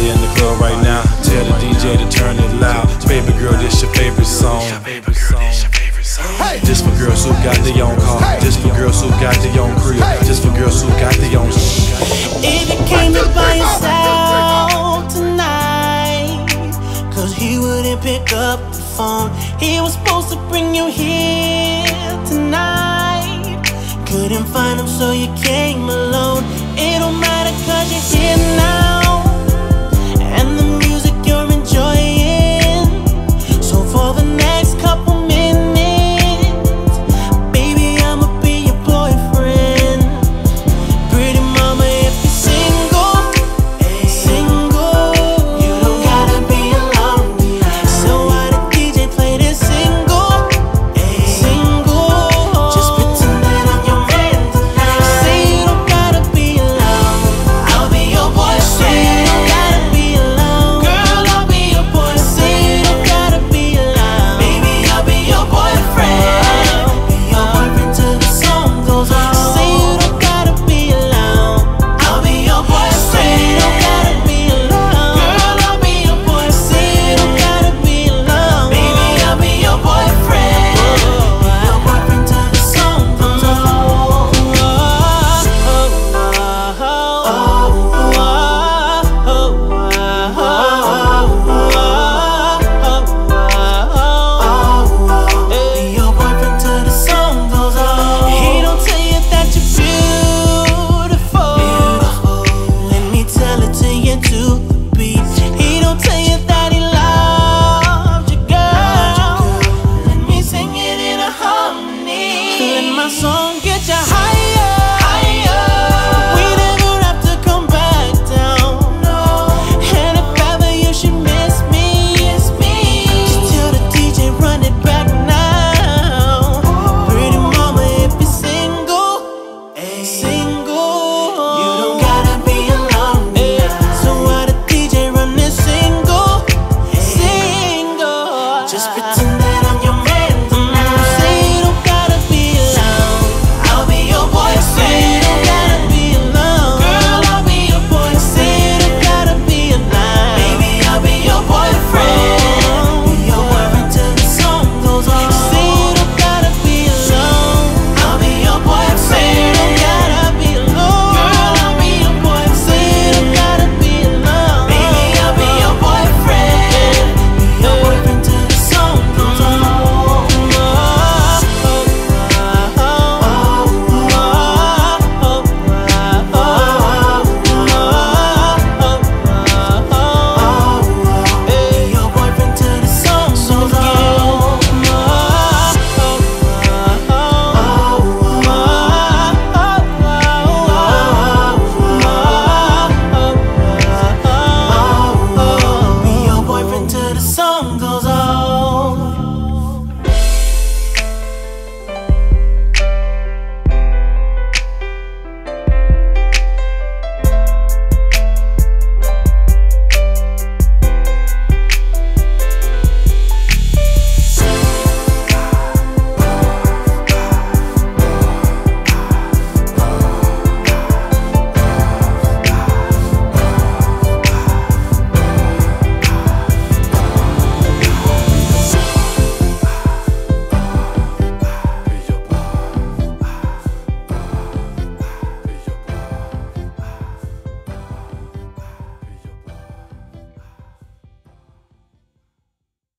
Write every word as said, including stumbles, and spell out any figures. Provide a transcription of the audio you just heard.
Everybody in the club right now, tell the D J to turn it loud. Baby girl, this your favorite song. This for girls who got their own car. This for girls who got their own crib. This for girls who got their own. If you came in by yourself tonight, cause he wouldn't pick up the phone. He was supposed to bring you here tonight. Couldn't find him, so you came alone. It don't matter cause you're here now.